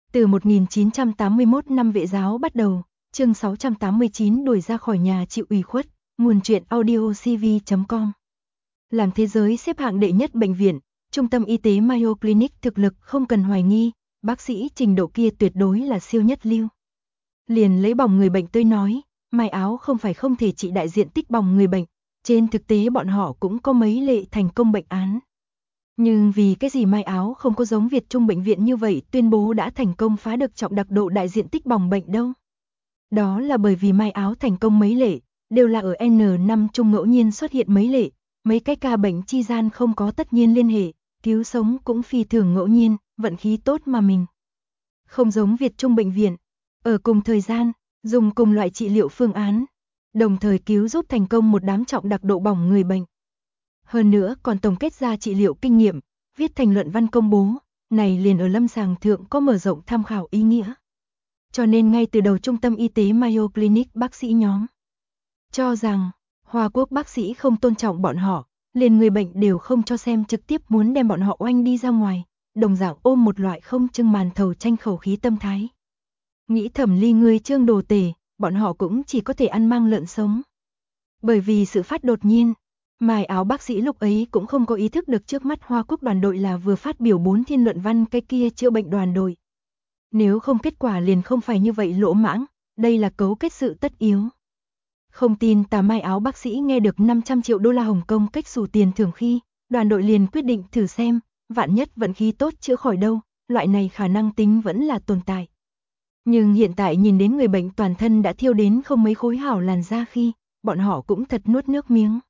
Từ 1981 năm Vệ giáo bắt đầu, chương 689 đuổi ra khỏi nhà chịu ủy khuất, nguồn truyện audiocv.com. Làm thế giới xếp hạng đệ nhất bệnh viện, trung tâm y tế Mayo Clinic thực lực không cần hoài nghi, bác sĩ trình độ kia tuyệt đối là siêu nhất lưu. Liền lấy bỏng người bệnh tôi nói, mai áo không phải không thể trị đại diện tích bỏng người bệnh, trên thực tế bọn họ cũng có mấy lệ thành công bệnh án. Nhưng vì cái gì mai áo không có giống Việt Trung bệnh viện như vậy tuyên bố đã thành công phá được trọng đặc độ đại diện tích bỏng bệnh đâu. Đó là bởi vì mai áo thành công mấy lệ, đều là ở N5 Trung ngẫu nhiên xuất hiện mấy lệ, mấy cái ca bệnh chi gian không có tất nhiên liên hệ, cứu sống cũng phi thường ngẫu nhiên, vận khí tốt mà mình. Không giống Việt Trung bệnh viện, ở cùng thời gian, dùng cùng loại trị liệu phương án, đồng thời cứu giúp thành công một đám trọng đặc độ bỏng người bệnh. Hơn nữa còn tổng kết ra trị liệu kinh nghiệm, viết thành luận văn công bố, này liền ở lâm sàng thượng có mở rộng tham khảo ý nghĩa. Cho nên ngay từ đầu trung tâm y tế Mayo Clinic bác sĩ nhóm cho rằng Hoa Quốc bác sĩ không tôn trọng bọn họ, liền người bệnh đều không cho xem trực tiếp muốn đem bọn họ oanh đi ra ngoài, đồng dạng ôm một loại không trưng màn thầu tranh khẩu khí tâm thái. Nghĩ thẩm ly ngươi trương đồ tể, bọn họ cũng chỉ có thể ăn mang lợn sống. Bởi vì sự phát đột nhiên, mai áo bác sĩ lúc ấy cũng không có ý thức được trước mắt Hoa Quốc đoàn đội là vừa phát biểu 4 thiên luận văn cái kia chữa bệnh đoàn đội. Nếu không kết quả liền không phải như vậy lỗ mãng, đây là cấu kết sự tất yếu. Không tin tà mai áo bác sĩ nghe được 500 triệu đô la Hồng Kông cách xù tiền thưởng khi, đoàn đội liền quyết định thử xem, vạn nhất vận khí tốt chữa khỏi đâu, loại này khả năng tính vẫn là tồn tại. Nhưng hiện tại nhìn đến người bệnh toàn thân đã thiêu đến không mấy khối hảo làn da khi, bọn họ cũng thật nuốt nước miếng.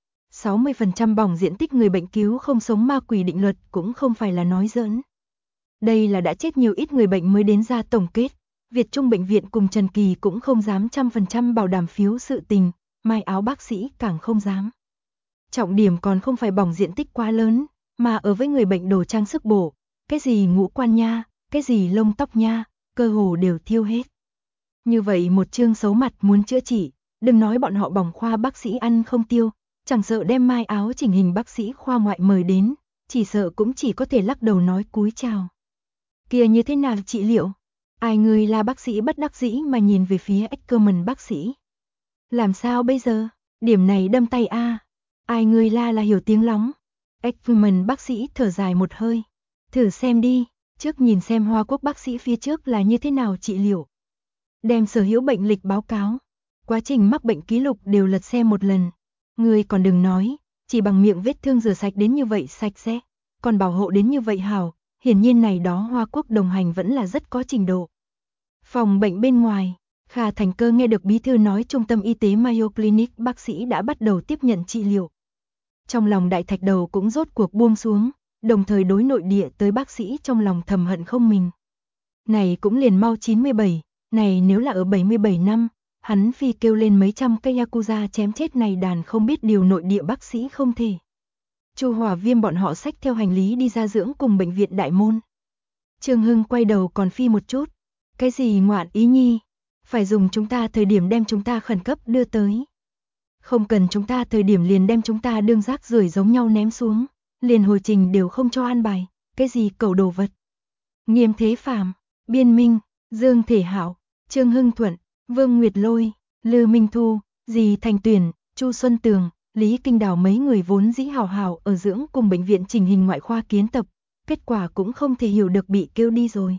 60% bỏng diện tích người bệnh cứu không sống ma quỷ định luật cũng không phải là nói giỡn. Đây là đã chết nhiều ít người bệnh mới đến ra tổng kết. Việt Trung bệnh viện cùng Trần Kỳ cũng không dám 100% bảo đảm phiếu sự tình, mai áo bác sĩ càng không dám. Trọng điểm còn không phải bỏng diện tích quá lớn, mà ở với người bệnh đồ trang sức bổ, cái gì ngũ quan nha, cái gì lông tóc nha, cơ hồ đều thiêu hết. Như vậy một chương xấu mặt muốn chữa trị, đừng nói bọn họ bỏng khoa bác sĩ ăn không tiêu, chẳng sợ đem mai áo chỉnh hình bác sĩ khoa ngoại mời đến, chỉ sợ cũng chỉ có thể lắc đầu nói cúi chào. Kia như thế nào trị liệu? Ai người là bác sĩ bất đắc dĩ mà nhìn về phía Ackerman bác sĩ. Làm sao bây giờ? Điểm này đâm tay a. Ai người là hiểu tiếng lóng. Ackerman bác sĩ thở dài một hơi. Thử xem đi, trước nhìn xem Hoa Quốc bác sĩ phía trước là như thế nào trị liệu. Đem sở hữu bệnh lịch báo cáo, quá trình mắc bệnh ký lục đều lật xem một lần. Người còn đừng nói, chỉ bằng miệng vết thương rửa sạch đến như vậy sạch sẽ, còn bảo hộ đến như vậy hảo, hiển nhiên này đó Hoa Quốc đồng hành vẫn là rất có trình độ. Phòng bệnh bên ngoài, Kha Thành Cơ nghe được bí thư nói trung tâm y tế Mayo Clinic bác sĩ đã bắt đầu tiếp nhận trị liệu. Trong lòng đại thạch đầu cũng rốt cuộc buông xuống, đồng thời đối nội địa tới bác sĩ trong lòng thầm hận không mình. Này cũng liền mau 97, này nếu là ở 77 năm, hắn phi kêu lên mấy trăm cây Yakuza chém chết này đàn không biết điều nội địa bác sĩ không thể. Chu Hòa Viêm bọn họ xách theo hành lý đi ra dưỡng cùng bệnh viện Đại Môn. Trương Hưng quay đầu còn phi một chút. Cái gì ngoạn ý nhi? Phải dùng chúng ta thời điểm đem chúng ta khẩn cấp đưa tới. Không cần chúng ta thời điểm liền đem chúng ta đương rác rưởi giống nhau ném xuống. Liền hồi trình đều không cho an bài. Cái gì cầu đồ vật? Nghiêm Thế Phàm, Biên Minh, Dương Thể Hảo, Trương Hưng Thuận, Vương Nguyệt Lôi, Lư Minh Thu, Dì Thành Tuyển, Chu Xuân Tường, Lý Kinh Đào mấy người vốn dĩ hào hào ở dưỡng cùng bệnh viện chỉnh hình ngoại khoa kiến tập, kết quả cũng không thể hiểu được bị kêu đi rồi.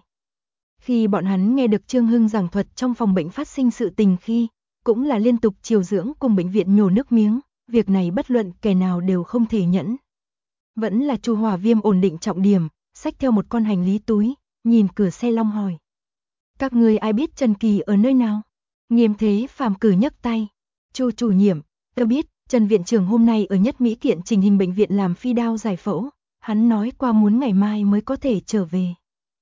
Khi bọn hắn nghe được Trương Hưng giảng thuật trong phòng bệnh phát sinh sự tình khi, cũng là liên tục chiều dưỡng cùng bệnh viện nhổ nước miếng, việc này bất luận kẻ nào đều không thể nhẫn. Vẫn là Chu Hòa Viêm ổn định trọng điểm, xách theo một con hành lý túi, nhìn cửa xe long hỏi. Các người ai biết Trần Kỳ ở nơi nào? Nghiêm Thế Phàm cử nhấc tay. Chu chủ nhiệm, tôi biết, Trần viện trưởng hôm nay ở Nhất Mỹ Kiện trình hình bệnh viện làm phi đao giải phẫu, hắn nói qua muốn ngày mai mới có thể trở về.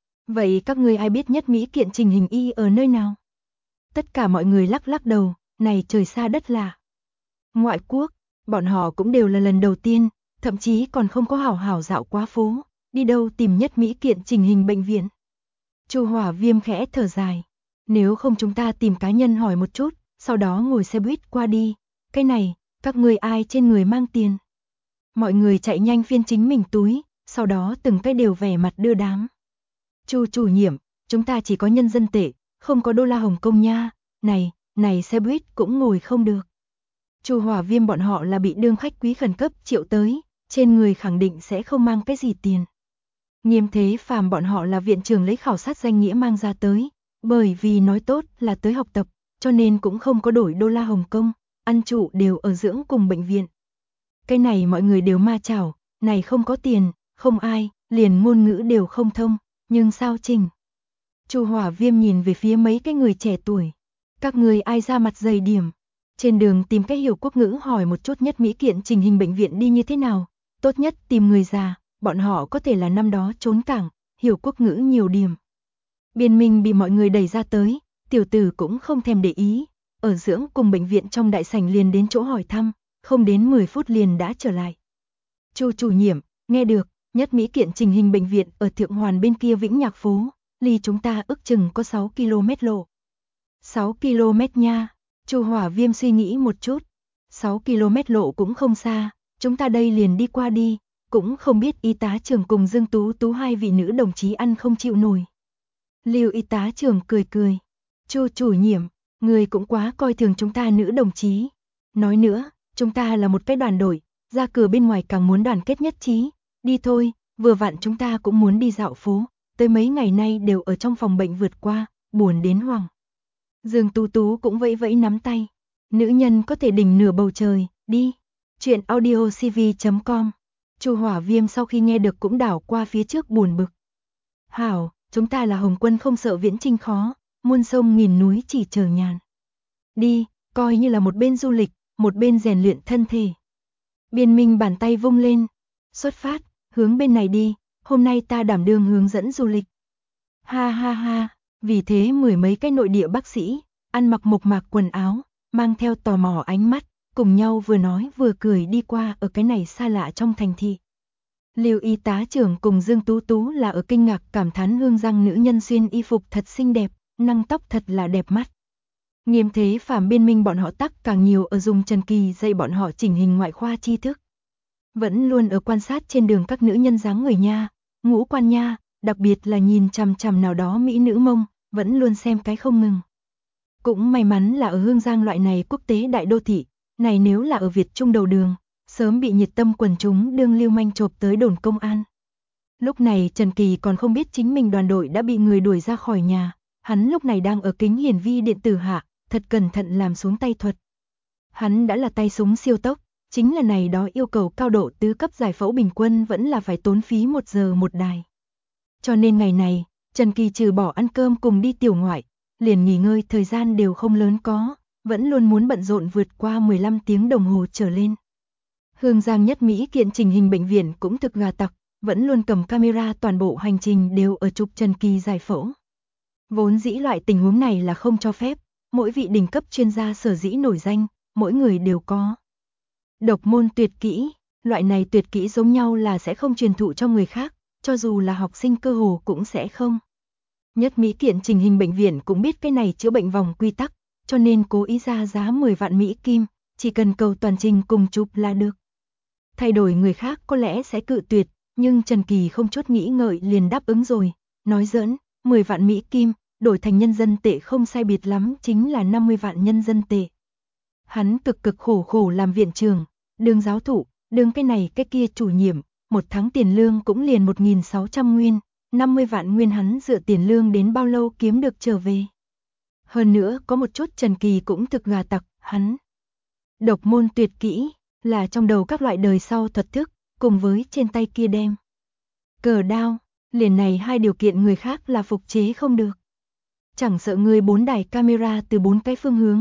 Vậy các người ai biết Nhất Mỹ Kiện trình hình y ở nơi nào? Tất cả mọi người lắc lắc đầu, này trời xa đất lạ. Ngoại quốc, bọn họ cũng đều là lần đầu tiên, thậm chí còn không có hảo hảo dạo quá phố, đi đâu tìm Nhất Mỹ Kiện trình hình bệnh viện. Chu Hỏa Viêm khẽ thở dài, nếu không chúng ta tìm cá nhân hỏi một chút, sau đó ngồi xe buýt qua đi. Cái này, các người ai trên người mang tiền? Mọi người chạy nhanh phiên chính mình túi, sau đó từng cái đều vẻ mặt đưa đám. Chu chủ nhiệm, chúng ta chỉ có nhân dân tệ, không có đô la Hồng Kông nha, này xe buýt cũng ngồi không được. Chu Hỏa Viêm bọn họ là bị đương khách quý khẩn cấp triệu tới, trên người khẳng định sẽ không mang cái gì tiền. Nghiêm Thế Phàm bọn họ là viện trưởng lấy khảo sát danh nghĩa mang ra tới, bởi vì nói tốt là tới học tập, cho nên cũng không có đổi đô la Hồng Kông, ăn trụ đều ở dưỡng cùng bệnh viện. Cái này mọi người đều ma chảo, này không có tiền, không ai, liền ngôn ngữ đều không thông, nhưng sao trình? Chu Hỏa Viêm nhìn về phía mấy cái người trẻ tuổi. Các người ai ra mặt dày điểm? Trên đường tìm cái hiểu quốc ngữ hỏi một chút Nhất Mỹ kiện trình hình bệnh viện đi như thế nào? Tốt nhất tìm người già, bọn họ có thể là năm đó trốn cảng, hiểu quốc ngữ nhiều điểm. Biên Minh bị mọi người đẩy ra tới, tiểu tử cũng không thèm để ý, ở dưỡng cùng bệnh viện trong đại sảnh liền đến chỗ hỏi thăm, không đến 10 phút liền đã trở lại. Chu chủ nhiệm, nghe được, Nhất Mỹ kiện trình hình bệnh viện ở Thượng Hoàn bên kia Vĩnh Nhạc phố, ly chúng ta ước chừng có 6 km lộ. 6 km nha, Chu Hỏa Viêm suy nghĩ một chút, 6 km lộ cũng không xa, chúng ta đây liền đi qua đi, cũng không biết y tá trưởng cùng Dương Tú Tú hai vị nữ đồng chí ăn không chịu nổi. Lưu y tá trưởng cười cười, Chu chủ nhiệm, người cũng quá coi thường chúng ta nữ đồng chí. Nói nữa, chúng ta là một cái đoàn đội, ra cửa bên ngoài càng muốn đoàn kết nhất trí, đi thôi, vừa vặn chúng ta cũng muốn đi dạo phố, tới mấy ngày nay đều ở trong phòng bệnh vượt qua, buồn đến hoảng. Dương Tú Tú cũng vẫy vẫy nắm tay, nữ nhân có thể đỉnh nửa bầu trời, đi. Chuyện audiocv.com. Chu Hỏa Viêm sau khi nghe được cũng đảo qua phía trước buồn bực. Hảo, chúng ta là Hồng Quân không sợ viễn chinh khó, muôn sông nghìn núi chỉ chờ nhàn. Đi, coi như là một bên du lịch, một bên rèn luyện thân thể. Biên Minh bàn tay vung lên, xuất phát, hướng bên này đi, hôm nay ta đảm đương hướng dẫn du lịch. Ha ha ha, vì thế mười mấy cái nội địa bác sĩ, ăn mặc mộc mạc quần áo, mang theo tò mò ánh mắt, cùng nhau vừa nói vừa cười đi qua ở cái này xa lạ trong thành thị. Lưu y tá trưởng cùng Dương Tú Tú là ở kinh ngạc cảm thán hương răng nữ nhân xuyên y phục thật xinh đẹp, năng tóc thật là đẹp mắt. Nghiêm Thế Phàm Biên Minh bọn họ tắc càng nhiều ở dùng Trần Kỳ dạy bọn họ chỉnh hình ngoại khoa tri thức. Vẫn luôn ở quan sát trên đường các nữ nhân dáng người nha, ngũ quan nha, đặc biệt là nhìn chằm chằm nào đó mỹ nữ mông, vẫn luôn xem cái không ngừng. Cũng may mắn là ở Hương Giang loại này quốc tế đại đô thị, này nếu là ở Việt Trung đầu đường, sớm bị nhiệt tâm quần chúng đương lưu manh chộp tới đồn công an. Lúc này Trần Kỳ còn không biết chính mình đoàn đội đã bị người đuổi ra khỏi nhà, hắn lúc này đang ở kính hiển vi điện tử hạ, thật cẩn thận làm xuống tay thuật. Hắn đã là tay súng siêu tốc, chính là này đó yêu cầu cao độ tứ cấp giải phẫu bình quân vẫn là phải tốn phí 1 giờ một đài. Cho nên ngày này, Trần Kỳ trừ bỏ ăn cơm cùng đi tiểu ngoại, liền nghỉ ngơi thời gian đều không lớn có, vẫn luôn muốn bận rộn vượt qua 15 tiếng đồng hồ trở lên. Hương Giang Nhất Mỹ kiện trình hình bệnh viện cũng thực gà tặc, vẫn luôn cầm camera toàn bộ hành trình đều ở chụp Trần Kỳ giải phẫu. Vốn dĩ loại tình huống này là không cho phép, mỗi vị đỉnh cấp chuyên gia sở dĩ nổi danh, mỗi người đều có. Độc môn tuyệt kỹ, loại này tuyệt kỹ giống nhau là sẽ không truyền thụ cho người khác, cho dù là học sinh cơ hồ cũng sẽ không. Nhất Mỹ kiện trình hình bệnh viện cũng biết cái này chữa bệnh vòng quy tắc, cho nên cố ý ra giá 10 vạn Mỹ Kim, chỉ cần cầu toàn trình cùng chụp là được. Thay đổi người khác có lẽ sẽ cự tuyệt, nhưng Trần Kỳ không chút nghĩ ngợi liền đáp ứng rồi, nói giỡn, 10 vạn Mỹ Kim, đổi thành nhân dân tệ không sai biệt lắm chính là 50 vạn nhân dân tệ. Hắn cực khổ làm viện trưởng, đương giáo thụ, đương cái này cái kia chủ nhiệm, một tháng tiền lương cũng liền 1.600 nguyên, 50 vạn nguyên hắn dựa tiền lương đến bao lâu kiếm được trở về. Hơn nữa có một chút Trần Kỳ cũng thực gà tặc, hắn. Độc môn tuyệt kỹ, là trong đầu các loại đời sau thuật thức, cùng với trên tay kia đem. Cờ đao, liền này hai điều kiện người khác là phục chế không được. Chẳng sợ người 4 đài camera từ 4 cái phương hướng,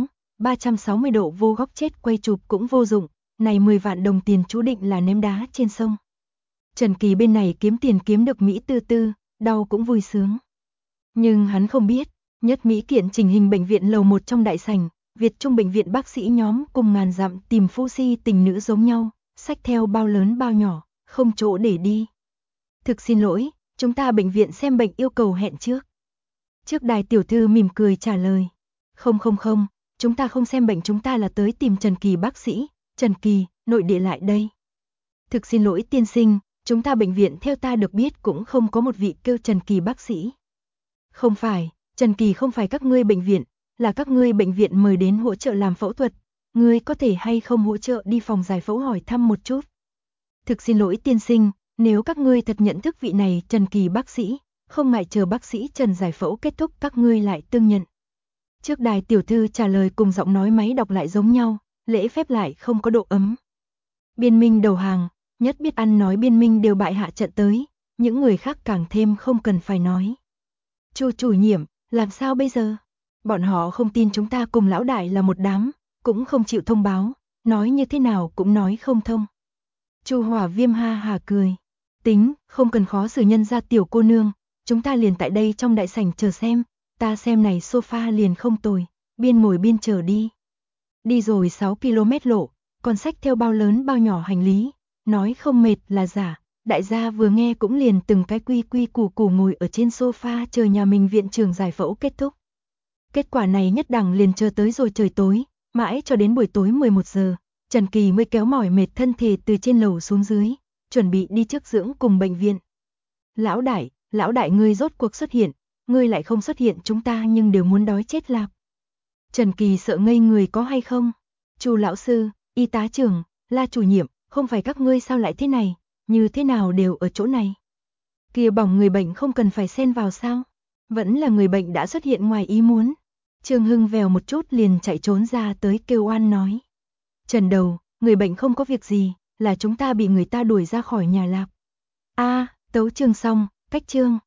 360 độ vô góc chết quay chụp cũng vô dụng, này 10 vạn đồng tiền chú định là ném đá trên sông. Trần Kỳ bên này kiếm tiền kiếm được Mỹ tư tư, đau cũng vui sướng. Nhưng hắn không biết, Nhất Mỹ kiện trình hình bệnh viện lầu 1 trong đại sảnh, Việt Trung bệnh viện bác sĩ nhóm cùng ngàn dặm tìm phu si tình nữ giống nhau, xách theo bao lớn bao nhỏ, không chỗ để đi. Thực xin lỗi, chúng ta bệnh viện xem bệnh yêu cầu hẹn trước. Trước đài tiểu thư mỉm cười trả lời. Không, chúng ta không xem bệnh, chúng ta là tới tìm Trần Kỳ bác sĩ. Trần Kỳ, nội địa lại đây. Thực xin lỗi tiên sinh, chúng ta bệnh viện theo ta được biết cũng không có một vị kêu Trần Kỳ bác sĩ. Không phải, Trần Kỳ không phải các ngươi bệnh viện, là các ngươi bệnh viện mời đến hỗ trợ làm phẫu thuật, ngươi có thể hay không hỗ trợ đi phòng giải phẫu hỏi thăm một chút. Thực xin lỗi tiên sinh, nếu các ngươi thật nhận thức vị này Trần Kỳ bác sĩ, không ngại chờ bác sĩ Trần giải phẫu kết thúc các ngươi lại tương nhận. Trước đài tiểu thư trả lời cùng giọng nói máy đọc lại giống nhau, lễ phép lại không có độ ấm. Biên Minh đầu hàng, nhất biết ăn nói Biên Minh đều bại hạ trận tới, những người khác càng thêm không cần phải nói. Chu chủ nhiệm, làm sao bây giờ? Bọn họ không tin chúng ta cùng lão đại là một đám, cũng không chịu thông báo, nói như thế nào cũng nói không thông. Chu Hỏa Viêm ha hà cười. Tính, không cần khó xử nhân ra tiểu cô nương, chúng ta liền tại đây trong đại sảnh chờ xem, ta xem này sofa liền không tồi, biên ngồi biên chờ đi. Đi rồi 6 km lộ, còn xách theo bao lớn bao nhỏ hành lý, nói không mệt là giả, đại gia vừa nghe cũng liền từng cái quy quy củ củ ngồi ở trên sofa chờ nhà mình viện trưởng giải phẫu kết thúc. Kết quả này nhất đẳng liền chờ tới rồi trời tối, mãi cho đến buổi tối 11 giờ, Trần Kỳ mới kéo mỏi mệt thân thể từ trên lầu xuống dưới, chuẩn bị đi trước dưỡng cùng bệnh viện. Lão đại ngươi rốt cuộc xuất hiện, ngươi lại không xuất hiện chúng ta nhưng đều muốn đói chết lạp. Trần Kỳ sợ ngây người có hay không? Chu lão sư, y tá trưởng, La chủ nhiệm, không phải các ngươi sao lại thế này, như thế nào đều ở chỗ này. Kia bỏng người bệnh không cần phải xen vào sao? Vẫn là người bệnh đã xuất hiện ngoài ý muốn. Trương Hưng vèo một chút liền chạy trốn ra tới kêu oan nói. Trần đầu, người bệnh không có việc gì, là chúng ta bị người ta đuổi ra khỏi nhà lạp. Tấu chương xong, cách chương.